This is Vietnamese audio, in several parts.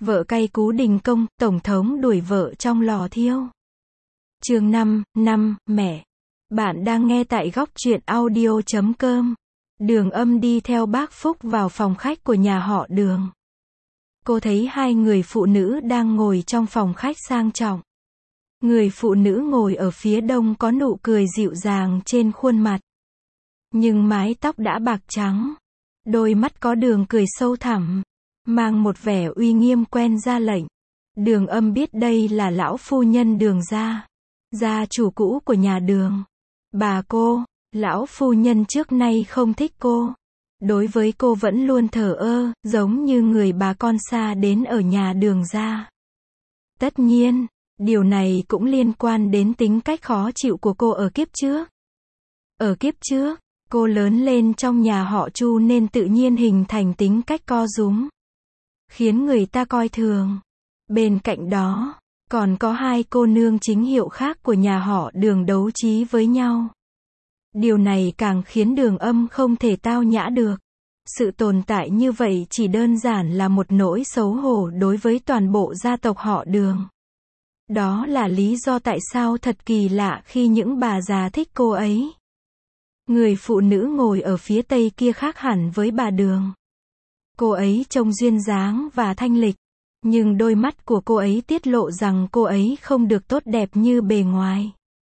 Vợ cay cú đình công, tổng thống đuổi vợ trong lò thiêu. Chương 5, mẹ. Bạn đang nghe tại góc truyện audio.com. Đường Âm đi theo bác Phúc vào phòng khách của nhà họ Đường. Cô thấy hai người phụ nữ đang ngồi trong phòng khách sang trọng. Người phụ nữ ngồi ở phía đông có nụ cười dịu dàng trên khuôn mặt. Nhưng mái tóc đã bạc trắng. Đôi mắt có đường cười sâu thẳm. Mang một vẻ uy nghiêm quen ra lệnh. Đường Âm biết đây là lão phu nhân Đường gia. Gia chủ cũ của nhà Đường. Bà cô, lão phu nhân trước nay không thích cô. Đối với cô vẫn luôn thờ ơ, giống như người bà con xa đến ở nhà Đường gia. Tất nhiên, điều này cũng liên quan đến tính cách khó chịu của cô ở kiếp trước. Ở kiếp trước, cô lớn lên trong nhà họ Chu nên tự nhiên hình thành tính cách co rúm, khiến người ta coi thường. Bên cạnh đó, còn có hai cô nương chính hiệu khác của nhà họ Đường đấu trí với nhau. Điều này càng khiến Đường Âm không thể tao nhã được. Sự tồn tại như vậy chỉ đơn giản là một nỗi xấu hổ đối với toàn bộ gia tộc họ Đường. Đó là lý do tại sao thật kỳ lạ khi những bà già thích cô ấy. Người phụ nữ ngồi ở phía tây kia khác hẳn với bà Đường. Cô ấy trông duyên dáng và thanh lịch, nhưng đôi mắt của cô ấy tiết lộ rằng cô ấy không được tốt đẹp như bề ngoài.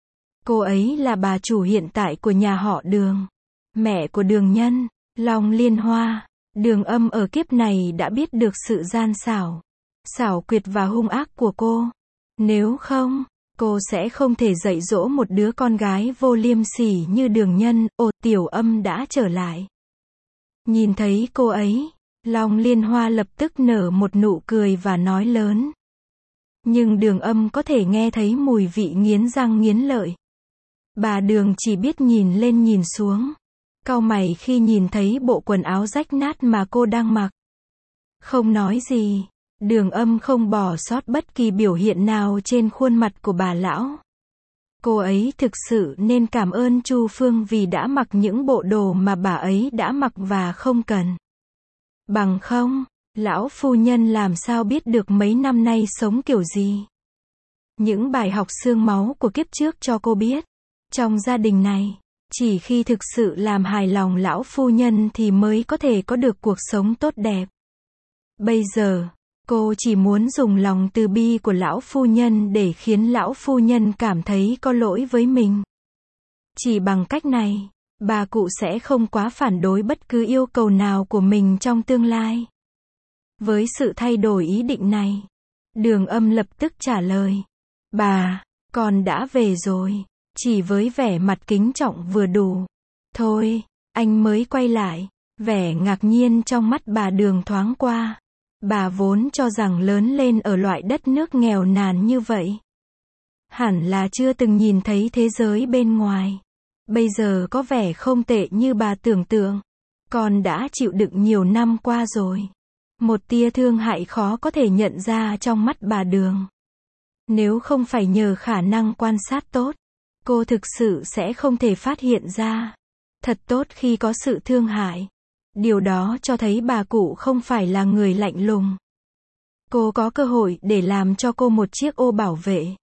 Cô ấy là bà chủ hiện tại của nhà họ Đường, mẹ của Đường Nhân, Long Liên Hoa. Đường Âm ở kiếp này đã biết được sự gian xảo, xảo quyệt và hung ác của cô. Nếu không, cô sẽ không thể dạy dỗ một đứa con gái vô liêm sỉ như Đường Nhân. Ồ, Tiểu Âm đã trở lại. Nhìn thấy cô ấy, Long Liên Hoa lập tức nở một nụ cười và nói lớn. Nhưng Đường Âm có thể nghe thấy mùi vị nghiến răng nghiến lợi. Bà Đường chỉ biết nhìn lên nhìn xuống, cau mày khi nhìn thấy bộ quần áo rách nát mà cô đang mặc. Không nói gì, Đường Âm không bỏ sót bất kỳ biểu hiện nào trên khuôn mặt của bà lão. Cô ấy thực sự nên cảm ơn Chu Phương vì đã mặc những bộ đồ mà bà ấy đã mặc và không cần. Bằng không, lão phu nhân làm sao biết được mấy năm nay sống kiểu gì. Những bài học xương máu của kiếp trước cho cô biết, trong gia đình này, chỉ khi thực sự làm hài lòng lão phu nhân thì mới có thể có được cuộc sống tốt đẹp. Bây giờ, cô chỉ muốn dùng lòng từ bi của lão phu nhân để khiến lão phu nhân cảm thấy có lỗi với mình. Chỉ bằng cách này, bà cụ sẽ không quá phản đối bất cứ yêu cầu nào của mình trong tương lai. Với sự thay đổi ý định này, Đường Âm lập tức trả lời. Bà, con đã về rồi. Chỉ với vẻ mặt kính trọng vừa đủ. Thôi, anh mới quay lại. Vẻ ngạc nhiên trong mắt bà Đường thoáng qua. Bà vốn cho rằng lớn lên ở loại đất nước nghèo nàn như vậy, hẳn là chưa từng nhìn thấy thế giới bên ngoài. Bây giờ có vẻ không tệ như bà tưởng tượng. Con đã chịu đựng nhiều năm qua rồi. Một tia thương hại khó có thể nhận ra trong mắt bà Đường. Nếu không phải nhờ khả năng quan sát tốt, cô thực sự sẽ không thể phát hiện ra. Thật tốt khi có sự thương hại. Điều đó cho thấy bà cụ không phải là người lạnh lùng. Cô có cơ hội để làm cho cô một chiếc ô bảo vệ.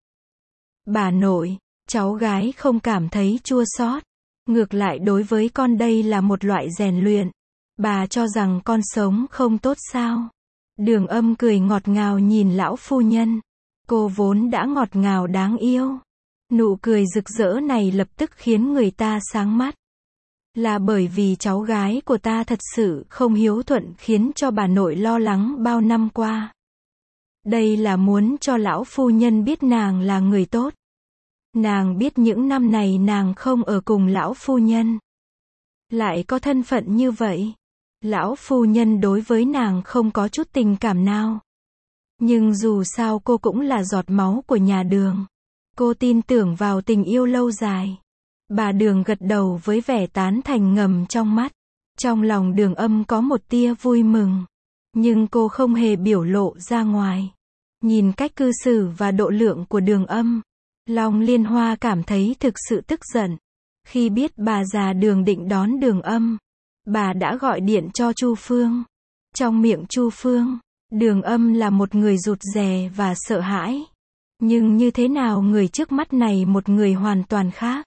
Bà nội, cháu gái không cảm thấy chua xót. Ngược lại đối với con đây là một loại rèn luyện. Bà cho rằng con sống không tốt sao? Đường Âm cười ngọt ngào nhìn lão phu nhân. Cô vốn đã ngọt ngào đáng yêu. Nụ cười rực rỡ này lập tức khiến người ta sáng mắt. Là bởi vì cháu gái của ta thật sự không hiếu thuận khiến cho bà nội lo lắng bao năm qua. Đây là muốn cho lão phu nhân biết nàng là người tốt. Nàng biết những năm này nàng không ở cùng lão phu nhân, lại có thân phận như vậy. Lão phu nhân đối với nàng không có chút tình cảm nào. Nhưng dù sao cô cũng là giọt máu của nhà Đường. Cô tin tưởng vào tình yêu lâu dài. Bà Đường gật đầu với vẻ tán thành ngầm trong mắt. Trong lòng Đường Âm có một tia vui mừng. Nhưng cô không hề biểu lộ ra ngoài. Nhìn cách cư xử và độ lượng của Đường Âm, Long Liên Hoa cảm thấy thực sự tức giận. Khi biết bà già Đường định đón Đường Âm, bà đã gọi điện cho Chu Phương. Trong miệng Chu Phương, Đường Âm là một người rụt rè và sợ hãi. Nhưng như thế nào người trước mắt này một người hoàn toàn khác?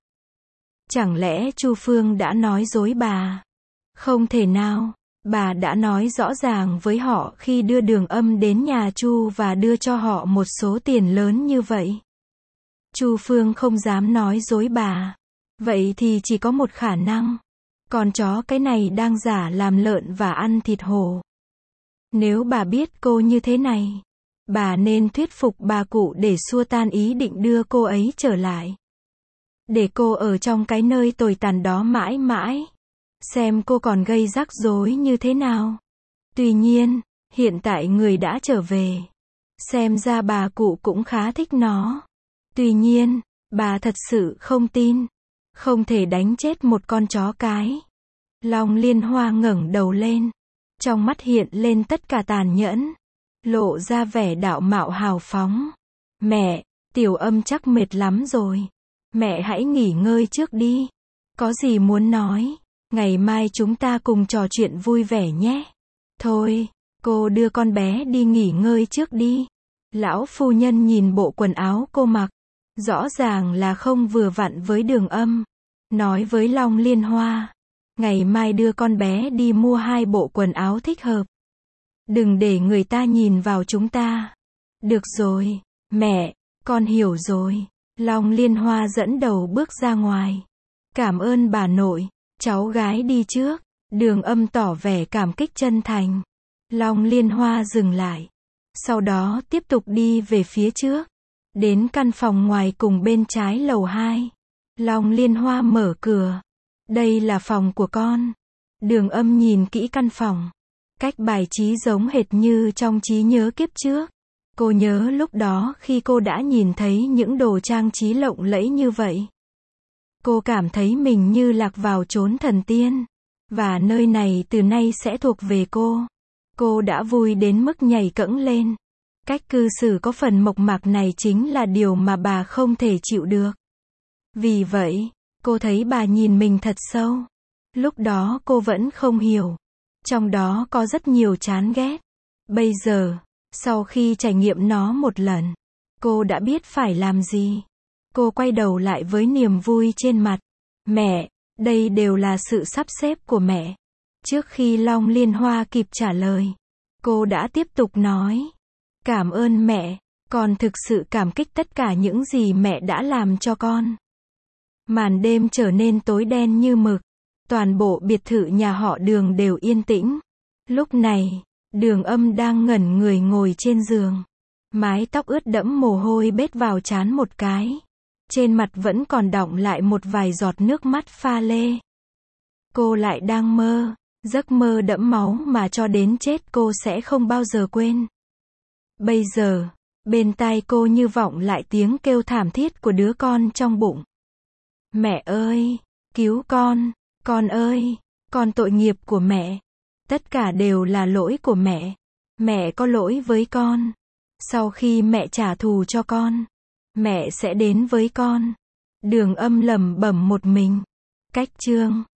Chẳng lẽ Chu Phương đã nói dối bà? Không thể nào, bà đã nói rõ ràng với họ khi đưa Đường Âm đến nhà Chu và đưa cho họ một số tiền lớn như vậy. Chu Phương không dám nói dối bà. Vậy thì chỉ có một khả năng. Con chó cái này đang giả làm lợn và ăn thịt hổ. Nếu bà biết cô như thế này, bà nên thuyết phục bà cụ để xua tan ý định đưa cô ấy trở lại. Để cô ở trong cái nơi tồi tàn đó mãi mãi. Xem cô còn gây rắc rối như thế nào. Tuy nhiên, hiện tại người đã trở về. Xem ra bà cụ cũng khá thích nó. Tuy nhiên, bà thật sự không tin. Không thể đánh chết một con chó cái. Long Liên Hoa ngẩng đầu lên. Trong mắt hiện lên tất cả tàn nhẫn. Lộ ra vẻ đạo mạo hào phóng. Mẹ, Tiểu Âm chắc mệt lắm rồi. Mẹ hãy nghỉ ngơi trước đi. Có gì muốn nói, ngày mai chúng ta cùng trò chuyện vui vẻ nhé. Thôi, cô đưa con bé đi nghỉ ngơi trước đi. Lão phu nhân nhìn bộ quần áo cô mặc. Rõ ràng là không vừa vặn với Đường Âm. Nói với Long Liên Hoa. Ngày mai đưa con bé đi mua 2 bộ quần áo thích hợp. Đừng để người ta nhìn vào chúng ta. Được rồi, mẹ, con hiểu rồi. Long Liên Hoa dẫn đầu bước ra ngoài. Cảm ơn bà nội, cháu gái đi trước. Đường Âm tỏ vẻ cảm kích chân thành. Long Liên Hoa dừng lại. Sau đó tiếp tục đi về phía trước. Đến căn phòng ngoài cùng bên trái lầu 2. Long Liên Hoa mở cửa. Đây là phòng của con. Đường Âm nhìn kỹ căn phòng. Cách bài trí giống hệt như trong trí nhớ kiếp trước. Cô nhớ lúc đó khi cô đã nhìn thấy những đồ trang trí lộng lẫy như vậy. Cô cảm thấy mình như lạc vào chốn thần tiên. Và nơi này từ nay sẽ thuộc về cô. Cô đã vui đến mức nhảy cẫng lên. Cách cư xử có phần mộc mạc này chính là điều mà bà không thể chịu được. Vì vậy, cô thấy bà nhìn mình thật sâu. Lúc đó cô vẫn không hiểu. Trong đó có rất nhiều chán ghét. Bây giờ, sau khi trải nghiệm nó một lần, cô đã biết phải làm gì. Cô quay đầu lại với niềm vui trên mặt. Mẹ, đây đều là sự sắp xếp của mẹ. Trước khi Long Liên Hoa kịp trả lời, cô đã tiếp tục nói. Cảm ơn mẹ, con thực sự cảm kích tất cả những gì mẹ đã làm cho con. Màn đêm trở nên tối đen như mực. Toàn bộ biệt thự nhà họ Đường đều yên tĩnh. Lúc này, Đường Âm đang ngẩn người ngồi trên giường. Mái tóc ướt đẫm mồ hôi bết vào trán một cái. Trên mặt vẫn còn đọng lại một vài giọt nước mắt pha lê. Cô lại đang mơ, giấc mơ đẫm máu mà cho đến chết cô sẽ không bao giờ quên. Bây giờ, bên tai cô như vọng lại tiếng kêu thảm thiết của đứa con trong bụng. Mẹ ơi, cứu con ơi, con tội nghiệp của mẹ. Tất cả đều là lỗi của mẹ. Mẹ có lỗi với con. Sau khi mẹ trả thù cho con, mẹ sẽ đến với con. Đường Âm lẩm bẩm một mình. Cách chương